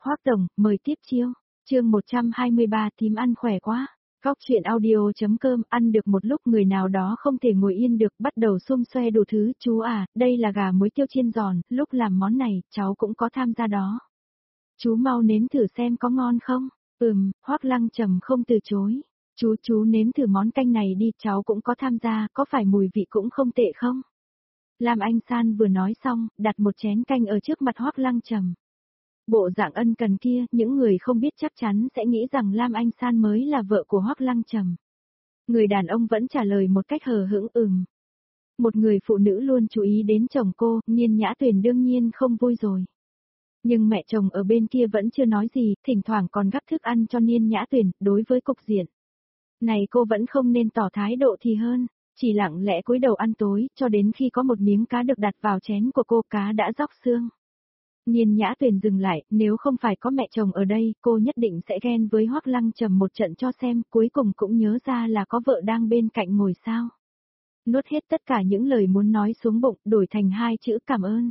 Hoắc tổng, mời tiếp chiêu. Chương 123 thím ăn khỏe quá. Góc chuyện audio.com ăn được một lúc người nào đó không thể ngồi yên được bắt đầu xum xoe đủ thứ. Chú à, đây là gà muối tiêu chiên giòn, lúc làm món này, cháu cũng có tham gia đó. Chú mau nếm thử xem có ngon không? Hoắc Lăng Trầm không từ chối. Chú nếm thử món canh này đi, cháu cũng có tham gia, có phải mùi vị cũng không tệ không? Lam Anh San vừa nói xong, đặt một chén canh ở trước mặt Hoắc Lăng Trầm. Bộ dạng ân cần kia, những người không biết chắc chắn sẽ nghĩ rằng Lam Anh San mới là vợ của Hoắc Lăng Trầm. Người đàn ông vẫn trả lời một cách hờ hững. Một người phụ nữ luôn chú ý đến chồng cô, Niên Nhã Tuyền đương nhiên không vui rồi. Nhưng mẹ chồng ở bên kia vẫn chưa nói gì, thỉnh thoảng còn gắp thức ăn cho Niên Nhã Tuyền, đối với cục diện này cô vẫn không nên tỏ thái độ thì hơn, chỉ lặng lẽ cúi đầu ăn tối, cho đến khi có một miếng cá được đặt vào chén của cô, cá đã róc xương. Niên Nhã Tuyền dừng lại, nếu không phải có mẹ chồng ở đây, cô nhất định sẽ ghen với Hoắc Lăng Trầm một trận cho xem, cuối cùng cũng nhớ ra là có vợ đang bên cạnh ngồi sao. Nuốt hết tất cả những lời muốn nói xuống bụng, đổi thành 2 chữ cảm ơn.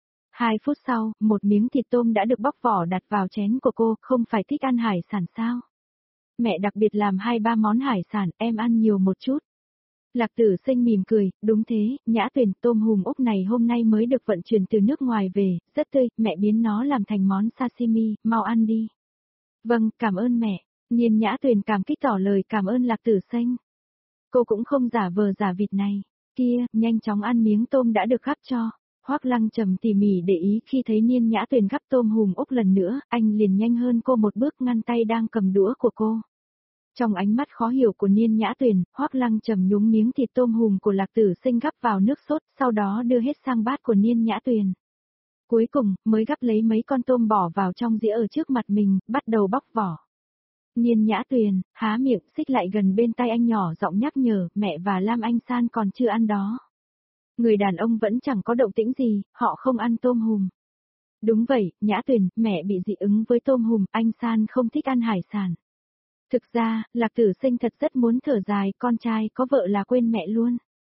2 phút sau, một miếng thịt tôm đã được bóc vỏ đặt vào chén của cô, không phải thích ăn hải sản sao? Mẹ đặc biệt làm 2-3 món hải sản, em ăn nhiều một chút. Lạc Tử Sinh mỉm cười, đúng thế, Nhã Tuyền, tôm hùm ốc này hôm nay mới được vận chuyển từ nước ngoài về, rất tươi, mẹ biến nó làm thành món sashimi, mau ăn đi. Vâng, cảm ơn mẹ. Niên Nhã Tuyền cảm kích tỏ lời cảm ơn Lạc Tử Sinh. Cô cũng không giả vờ giả vịt này. Kia, nhanh chóng ăn miếng tôm đã được gắp cho. Hoắc Lăng Trầm tỉ mỉ để ý khi thấy Niên Nhã Tuyền gắp tôm hùm ốc lần nữa, anh liền nhanh hơn cô một bước ngăn tay đang cầm đũa của cô. Trong ánh mắt khó hiểu của Niên Nhã Tuyền, Hoắc Lăng Trầm nhúng miếng thịt tôm hùm của Lạc Tử Sinh gắp vào nước sốt, sau đó đưa hết sang bát của Niên Nhã Tuyền. Cuối cùng, mới gắp lấy mấy con tôm bỏ vào trong dĩa ở trước mặt mình, bắt đầu bóc vỏ. Niên Nhã Tuyền, há miệng, xích lại gần bên tay anh nhỏ giọng nhắc nhở, mẹ và Lam Anh San còn chưa ăn đó. Người đàn ông vẫn chẳng có động tĩnh gì, họ không ăn tôm hùm. Đúng vậy, Nhã Tuyền, mẹ bị dị ứng với tôm hùm, anh San không thích ăn hải sản. Thực ra, Lạc Tử Sinh thật rất muốn thở dài, con trai có vợ là quên mẹ luôn.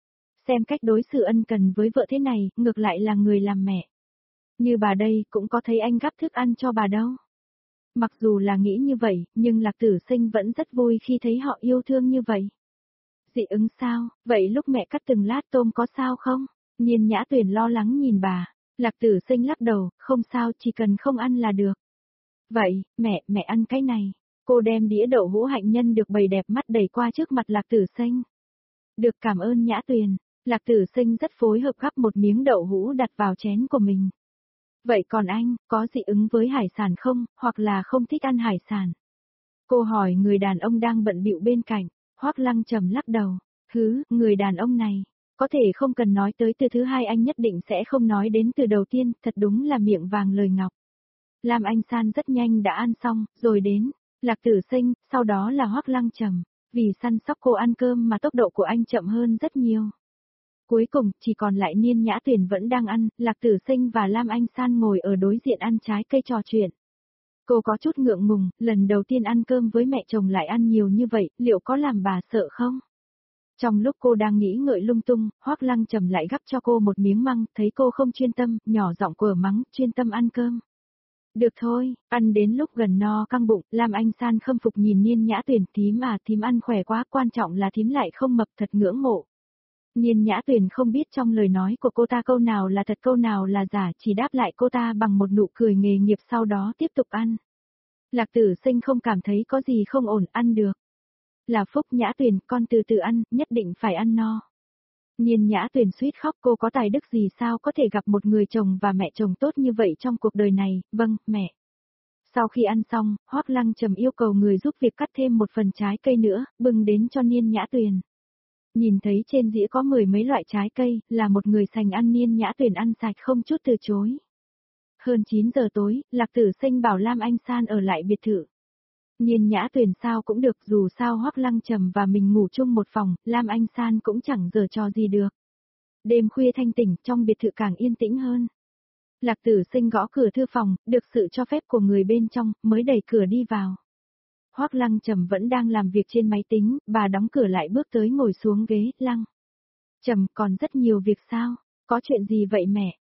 Xem cách đối xử ân cần với vợ thế này, ngược lại là người làm mẹ. Như bà đây, cũng có thấy anh gắp thức ăn cho bà đâu. Mặc dù là nghĩ như vậy, nhưng Lạc Tử Sinh vẫn rất vui khi thấy họ yêu thương như vậy. Dị ứng sao, vậy lúc mẹ cắt từng lát tôm có sao không? Niên Nhã Tuyền lo lắng nhìn bà. Lạc Tử Sinh lắc đầu, không sao, chỉ cần không ăn là được. Vậy, mẹ ăn cái này. Cô đem đĩa đậu hũ hạnh nhân được bày đẹp mắt đẩy qua trước mặt Lạc Tử Sinh. Được, cảm ơn Nhã Tuyền. Lạc Tử Sinh rất phối hợp gắp một miếng đậu hũ đặt vào chén của mình. Vậy còn anh, có dị ứng với hải sản không, hoặc là không thích ăn hải sản? Cô hỏi người đàn ông đang bận bịu bên cạnh. Hoắc Lăng Trầm lắc đầu. Người đàn ông này, có thể không cần nói tới từ thứ hai anh nhất định sẽ không nói đến từ đầu tiên, thật đúng là miệng vàng lời ngọc. Lam Anh San rất nhanh đã ăn xong, rồi đến Lạc Tử Sinh, sau đó là Hoắc Lăng Trầm. Vì săn sóc cô ăn cơm mà tốc độ của anh chậm hơn rất nhiều. Cuối cùng, chỉ còn lại Niên Nhã Tuyền vẫn đang ăn, Lạc Tử Sinh và Lam Anh San ngồi ở đối diện ăn trái cây trò chuyện. Cô có chút ngượng ngùng, lần đầu tiên ăn cơm với mẹ chồng lại ăn nhiều như vậy, liệu có làm bà sợ không? Trong lúc cô đang nghĩ ngợi lung tung, Hoắc Lăng Trầm lại gắp cho cô một miếng măng, thấy cô không chuyên tâm, nhỏ giọng quở mắng, chuyên tâm ăn cơm. Được thôi, ăn đến lúc gần no căng bụng, Lam Anh San khâm phục nhìn Niên Nhã Tuyền, thím ăn khỏe quá, quan trọng là thím lại không mập, thật ngưỡng mộ. Niên Nhã Tuyền không biết trong lời nói của cô ta câu nào là thật câu nào là giả, chỉ đáp lại cô ta bằng một nụ cười nghề nghiệp sau đó tiếp tục ăn. Lạc Tử Sinh không cảm thấy có gì không ổn, ăn được. Là phúc Nhã Tuyền, con từ từ ăn, nhất định phải ăn no. Niên Nhã Tuyền suýt khóc, cô có tài đức gì sao có thể gặp một người chồng và mẹ chồng tốt như vậy trong cuộc đời này, vâng, mẹ. Sau khi ăn xong, Hoắc Lăng Trầm yêu cầu người giúp việc cắt thêm một phần trái cây nữa, bưng đến cho Niên Nhã Tuyền. Nhìn thấy trên dĩa có 10 mấy loại trái cây, là một người sành ăn, Niên Nhã Tuyền ăn sạch không chút từ chối. Hơn 9 giờ tối, Lạc Tử Sinh bảo Lam Anh San ở lại biệt thự. Niên Nhã Tuyền sao cũng được, dù sao Hoắc Lăng Trầm và mình ngủ chung một phòng, Lam Anh San cũng chẳng giở trò gì được. Đêm khuya thanh tỉnh, trong biệt thự càng yên tĩnh hơn. Lạc Tử Sinh gõ cửa thư phòng, được sự cho phép của người bên trong, mới đẩy cửa đi vào. Hoắc Lăng Trầm vẫn đang làm việc trên máy tính, bà đóng cửa lại bước tới ngồi xuống ghế, Lăng. Trầm, còn rất nhiều việc sao? Có chuyện gì vậy mẹ?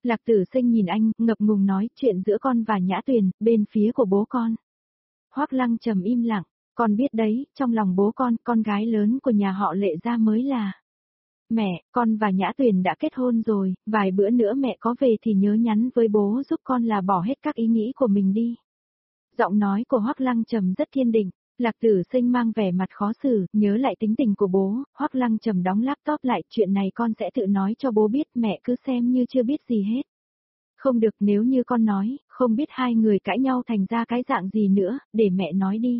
Lạc Tử Sinh nhìn anh, ngập ngùng nói chuyện giữa con và Nhã Tuyền, bên phía của bố con. Hoắc Lăng Trầm im lặng, con biết đấy, trong lòng bố con gái lớn của nhà họ Lệ gia mới là. Mẹ, con và Nhã Tuyền đã kết hôn rồi, vài bữa nữa mẹ có về thì nhớ nhắn với bố giúp con là bỏ hết các ý nghĩ của mình đi. Giọng nói của Hoắc Lăng Trầm rất kiên định. Lạc Tử Sinh mang vẻ mặt khó xử, nhớ lại tính tình của bố, Hoắc Lăng Trầm đóng laptop lại, chuyện này con sẽ tự nói cho bố biết, mẹ cứ xem như chưa biết gì hết. Không được, nếu như con nói, không biết hai người cãi nhau thành ra cái dạng gì nữa, để mẹ nói đi.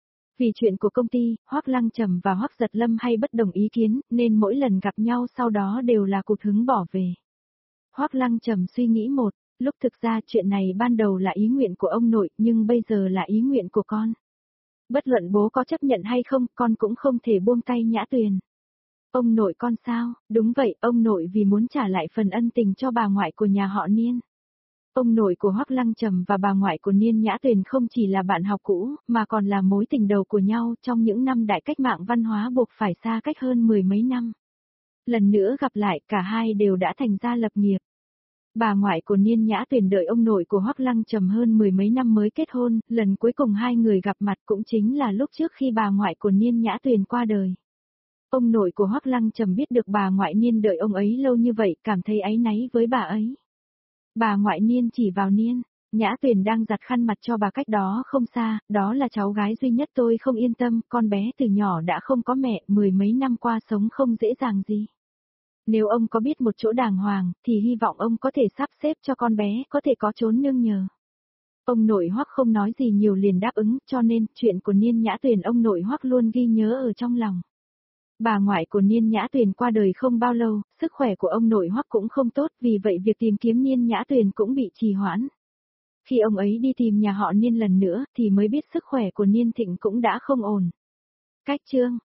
Vì chuyện của công ty, Hoắc Lăng Trầm và Hoắc Giật Lâm hay bất đồng ý kiến, nên mỗi lần gặp nhau sau đó đều là cụt hứng bỏ về. Hoắc Lăng Trầm suy nghĩ một, lúc thực ra chuyện này ban đầu là ý nguyện của ông nội, nhưng bây giờ là ý nguyện của con. Bất luận bố có chấp nhận hay không, con cũng không thể buông tay Nhã Tuyền. Ông nội con sao? Đúng vậy, ông nội vì muốn trả lại phần ân tình cho bà ngoại của nhà họ Niên. Ông nội của Hoắc Lăng Trầm và bà ngoại của Niên Nhã Tuyền không chỉ là bạn học cũ, mà còn là mối tình đầu của nhau trong những năm đại cách mạng văn hóa buộc phải xa cách hơn 10 mấy năm. Lần nữa gặp lại, cả hai đều đã thành gia lập nghiệp. Bà ngoại của Niên Nhã Tuyền đợi ông nội của Hoắc Lăng Trầm hơn 10 mấy năm mới kết hôn, lần cuối cùng hai người gặp mặt cũng chính là lúc trước khi bà ngoại của Niên Nhã Tuyền qua đời. Ông nội của Hoắc Lăng Trầm biết được bà ngoại Niên đợi ông ấy lâu như vậy, cảm thấy áy náy với bà ấy. Bà ngoại Niên chỉ vào Niên, Nhã Tuyền đang giặt khăn mặt cho bà cách đó không xa, đó là cháu gái duy nhất tôi không yên tâm, con bé từ nhỏ đã không có mẹ, 10 mấy năm qua sống không dễ dàng gì. Nếu ông có biết một chỗ đàng hoàng, thì hy vọng ông có thể sắp xếp cho con bé có thể có chốn nương nhờ. Ông nội Hoắc không nói gì nhiều liền đáp ứng, cho nên chuyện của Niên Nhã Tuyền ông nội Hoắc luôn ghi nhớ ở trong lòng. Bà ngoại của Niên Nhã Tuyền qua đời không bao lâu, sức khỏe của ông nội Hoắc cũng không tốt, vì vậy việc tìm kiếm Niên Nhã Tuyền cũng bị trì hoãn. Khi ông ấy đi tìm nhà họ Niên lần nữa thì mới biết sức khỏe của Niên Thịnh cũng đã không ổn. Cách chương